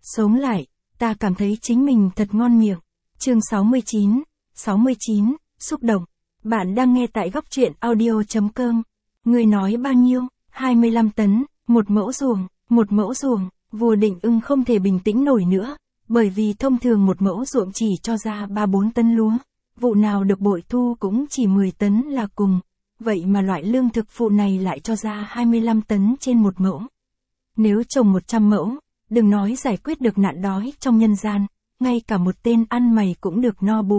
Sống lại, ta cảm thấy chính mình thật ngon miệng. Chương 69, xúc động. Bạn đang nghe tại góc truyện audio.com. Người nói bao nhiêu? 25 tấn, một mẫu ruộng, Vua Định Ưng không thể bình tĩnh nổi nữa, bởi vì thông thường một mẫu ruộng chỉ cho ra 3-4 tấn lúa, vụ nào được bội thu cũng chỉ 10 tấn là cùng, vậy mà loại lương thực phụ này lại cho ra 25 tấn trên một mẫu. Nếu trồng 100 mẫu, đừng nói giải quyết được nạn đói trong nhân gian, ngay cả một tên ăn mày cũng được no bụng.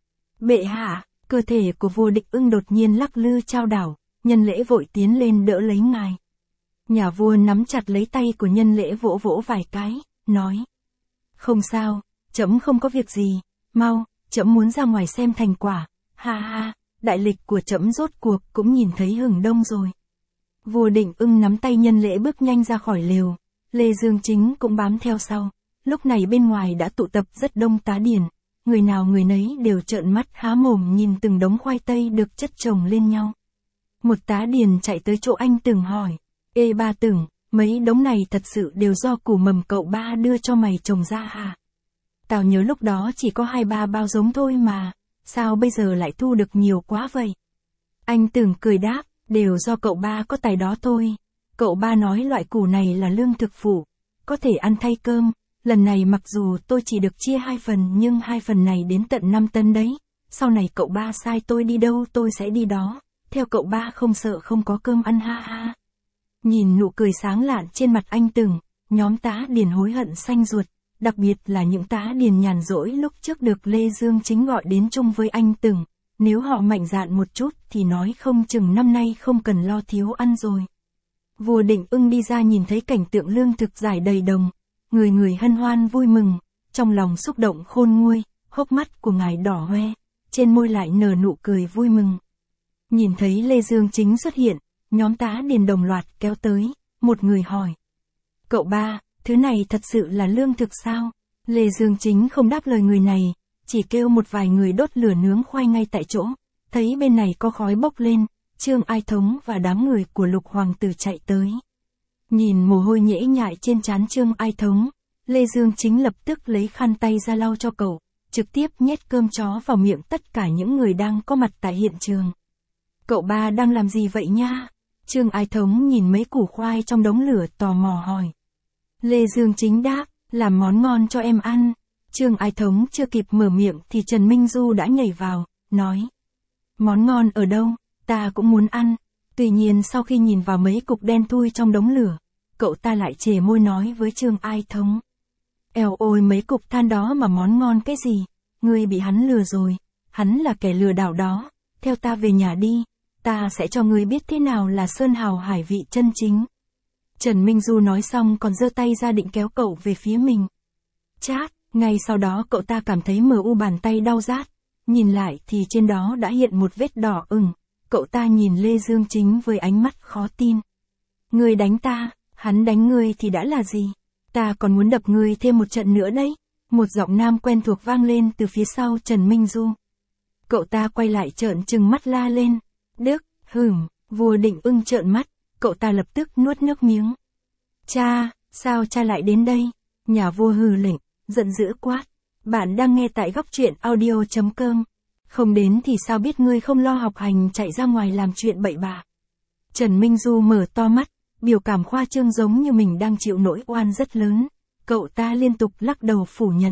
Bệ hạ, cơ thể của vua Định Ưng đột nhiên lắc lư chao đảo, Nhân Lễ vội tiến lên đỡ lấy ngài. Nhà vua nắm chặt lấy tay của Nhân Lễ vỗ vỗ vài cái, nói. Không sao, trẫm không có việc gì, mau, trẫm muốn ra ngoài xem thành quả, ha ha, đại lịch của trẫm rốt cuộc cũng nhìn thấy hừng đông rồi. Vua Định Ưng nắm tay Nhân Lễ bước nhanh ra khỏi lều, Lê Dương Chính cũng bám theo sau, lúc này bên ngoài đã tụ tập rất đông tá điền, người nào người nấy đều trợn mắt há mồm nhìn từng đống khoai tây được chất chồng lên nhau. Một tá điền chạy tới chỗ anh Tưởng hỏi, ê ba Tưởng, mấy đống này thật sự đều do củ mầm cậu ba đưa cho mày trồng ra hả? Tao nhớ lúc đó chỉ có 2-3 bao giống thôi mà, sao bây giờ lại thu được nhiều quá vậy? Anh Tưởng cười đáp, đều do cậu ba có tài đó thôi. Cậu ba nói loại củ này là lương thực phụ, có thể ăn thay cơm, lần này mặc dù tôi chỉ được chia 2 phần nhưng 2 phần này đến tận 5 tấn đấy, sau này cậu ba sai tôi đi đâu tôi sẽ đi đó, theo cậu ba không sợ không có cơm ăn ha ha. Nhìn nụ cười sáng lạn trên mặt anh Tưởng, nhóm tá điền hối hận xanh ruột, đặc biệt là những tá điền nhàn rỗi lúc trước được Lê Dương Chính gọi đến chung với anh Tưởng, nếu họ mạnh dạn một chút thì nói không chừng năm nay không cần lo thiếu ăn rồi. Vua Định Ưng đi ra nhìn thấy cảnh tượng lương thực rải đầy đồng, người người hân hoan vui mừng, trong lòng xúc động khôn nguôi, hốc mắt của ngài đỏ hoe, trên môi lại nở nụ cười vui mừng. Nhìn thấy Lê Dương Chính xuất hiện, nhóm tá điền đồng loạt kéo tới, một người hỏi. Cậu ba, thứ này thật sự là lương thực sao? Lê Dương Chính không đáp lời người này, chỉ kêu một vài người đốt lửa nướng khoai ngay tại chỗ, thấy bên này có khói bốc lên, Trương Ai Thống và đám người của Lục Hoàng tử chạy tới. Nhìn mồ hôi nhễ nhại trên trán Trương Ai Thống, Lê Dương Chính lập tức lấy khăn tay ra lau cho cậu, trực tiếp nhét cơm chó vào miệng tất cả những người đang có mặt tại hiện trường. Cậu ba đang làm gì vậy nha? Trương Ai Thống nhìn mấy củ khoai trong đống lửa tò mò hỏi. Lê Dương Chính đáp, làm món ngon cho em ăn. Trương Ai Thống chưa kịp mở miệng thì Trần Minh Du đã nhảy vào, nói. Món ngon ở đâu, ta cũng muốn ăn. Tuy nhiên sau khi nhìn vào mấy cục đen thui trong đống lửa, cậu ta lại chề môi nói với Trương Ai Thống. Eo ôi mấy cục than đó mà món ngon cái gì, ngươi bị hắn lừa rồi, hắn là kẻ lừa đảo đó, theo ta về nhà đi, ta sẽ cho ngươi biết thế nào là sơn hào hải vị chân chính. Trần Minh Du nói xong còn giơ tay ra định kéo cậu về phía mình. Chát, ngay sau đó cậu ta cảm thấy bàn tay đau rát, nhìn lại thì trên đó đã hiện một vết đỏ ửng. Cậu ta nhìn Lê Dương Chính với ánh mắt khó tin. Ngươi đánh ta, hắn đánh ngươi thì đã là gì? Ta còn muốn đập ngươi thêm một trận nữa đấy. Một giọng nam quen thuộc vang lên từ phía sau Trần Minh Du. Cậu ta quay lại trợn trừng mắt la lên. Đức, vua Định Ưng trợn mắt, cậu ta lập tức nuốt nước miếng. Cha, sao cha lại đến đây? Nhà vua hừ lệnh, giận dữ quát. Bạn đang nghe tại góc truyện audio.com. Không đến thì sao biết ngươi không lo học hành chạy ra ngoài làm chuyện bậy bạ. Trần Minh Du mở to mắt, biểu cảm khoa trương giống như mình đang chịu nỗi oan rất lớn. Cậu ta liên tục lắc đầu phủ nhận.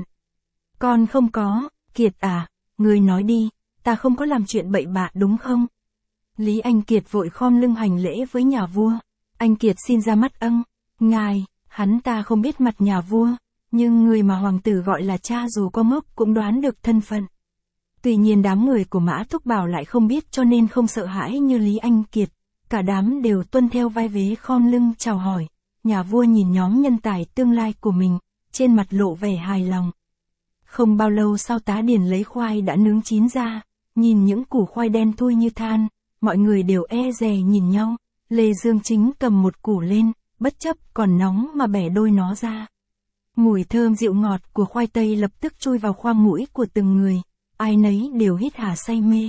Con không có, Kiệt à, ngươi nói đi, ta không có làm chuyện bậy bạ đúng không? Lý Anh Kiệt vội khom lưng hành lễ với nhà vua. Anh Kiệt xin ra mắt ngài, hắn ta không biết mặt nhà vua, nhưng người mà hoàng tử gọi là cha dù có ngốc cũng đoán được thân phận. Tuy nhiên đám người của Mã Thúc Bảo lại không biết cho nên không sợ hãi như Lý Anh Kiệt, cả đám đều tuân theo vai vế khom lưng chào hỏi. Nhà vua nhìn nhóm nhân tài tương lai của mình, trên mặt lộ vẻ hài lòng. Không bao lâu sau tá điền lấy khoai đã nướng chín ra, nhìn những củ khoai đen thui như than, mọi người đều e dè nhìn nhau. Lê Dương Chính cầm một củ lên, bất chấp còn nóng mà bẻ đôi nó ra. Mùi thơm dịu ngọt của khoai tây lập tức chui vào khoang mũi của từng người, ai nấy đều hít hà say mê.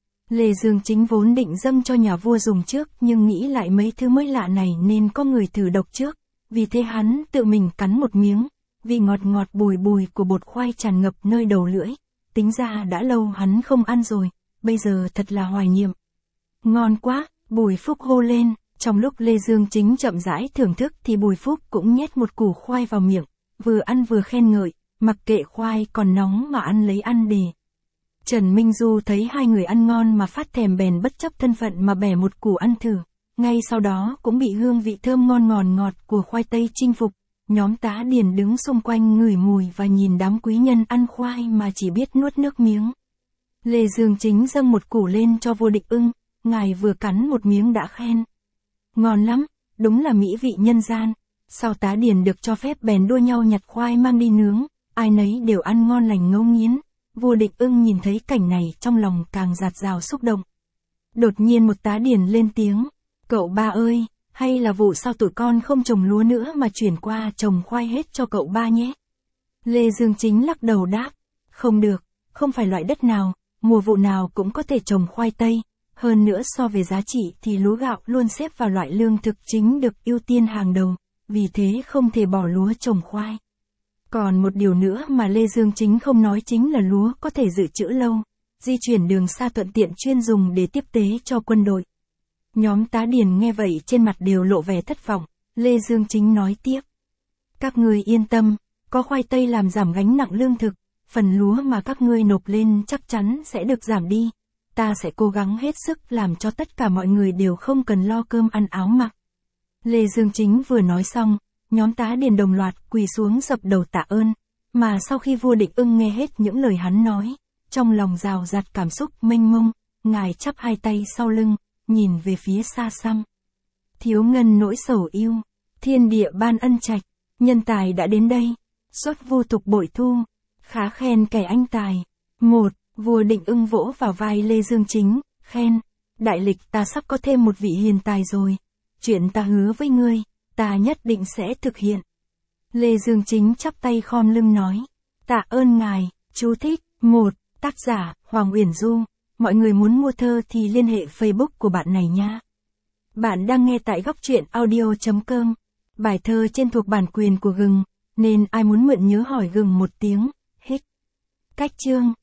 Lê Dương Chính vốn định dâng cho nhà vua dùng trước nhưng nghĩ lại mấy thứ mới lạ này nên có người thử độc trước, vì thế hắn tự mình cắn một miếng, vị ngọt ngọt bùi bùi của bột khoai tràn ngập nơi đầu lưỡi. Tính ra đã lâu hắn không ăn rồi, bây giờ thật là hoài niệm. Ngon quá, Bùi Phúc hô lên, trong lúc Lê Dương Chính chậm rãi thưởng thức thì Bùi Phúc cũng nhét một củ khoai vào miệng, vừa ăn vừa khen ngợi, mặc kệ khoai còn nóng mà ăn lấy ăn đề. Trần Minh Du thấy hai người ăn ngon mà phát thèm bèn bất chấp thân phận mà bẻ một củ ăn thử, ngay sau đó cũng bị hương vị thơm ngon ngọt của khoai tây chinh phục. Nhóm tá điền đứng xung quanh ngửi mùi và nhìn đám quý nhân ăn khoai mà chỉ biết nuốt nước miếng. Lê Dương Chính dâng một củ lên cho Vô Địch Ưng, ngài vừa cắn một miếng đã khen. Ngon lắm, đúng là mỹ vị nhân gian. Sau tá điền được cho phép bèn đua nhau nhặt khoai mang đi nướng, ai nấy đều ăn ngon lành ngấu nghiến. Vô Địch Ưng nhìn thấy cảnh này trong lòng càng dạt dào xúc động. Đột nhiên một tá điền lên tiếng, cậu ba ơi, hay là vụ sau tụi con không trồng lúa nữa mà chuyển qua trồng khoai hết cho cậu ba nhé. Lê Dương Chính lắc đầu đáp, không được, không phải loại đất nào, mùa vụ nào cũng có thể trồng khoai tây. Hơn nữa so về giá trị thì lúa gạo luôn xếp vào loại lương thực chính được ưu tiên hàng đầu, vì thế không thể bỏ lúa trồng khoai. Còn một điều nữa mà Lê Dương Chính không nói chính là lúa có thể dự trữ lâu, di chuyển đường xa thuận tiện chuyên dùng để tiếp tế cho quân đội. Nhóm tá điền nghe vậy trên mặt đều lộ vẻ thất vọng, Lê Dương Chính nói tiếp. Các ngươi yên tâm, có khoai tây làm giảm gánh nặng lương thực, phần lúa mà các ngươi nộp lên chắc chắn sẽ được giảm đi. Ta sẽ cố gắng hết sức làm cho tất cả mọi người đều không cần lo cơm ăn áo mặc. Lê Dương Chính vừa nói xong, nhóm tá điền đồng loạt quỳ xuống dập đầu tạ ơn, mà sau khi Vô Địch Ưng nghe hết những lời hắn nói, trong lòng rào rạt cảm xúc mênh mông, ngài chắp hai tay sau lưng, nhìn về phía xa xăm. Thiếu ngân nỗi sầu yêu, thiên địa ban ân trạch, nhân tài đã đến đây, xuất vô tục bội thu, khá khen kẻ anh tài. Một, Vô Địch Ưng vỗ vào vai Lê Dương Chính, khen, đại lịch ta sắp có thêm một vị hiền tài rồi, chuyện ta hứa với ngươi, ta nhất định sẽ thực hiện. Lê Dương Chính chắp tay khom lưng nói, tạ ơn ngài. Chú thích, 1, tác giả, Hoàng Uyển Du, mọi người muốn mua thơ thì liên hệ Facebook của bạn này nha. Bạn đang nghe tại góc truyện audio.com, bài thơ trên thuộc bản quyền của Gừng, nên ai muốn mượn nhớ hỏi Gừng một tiếng, hết. Cách chương.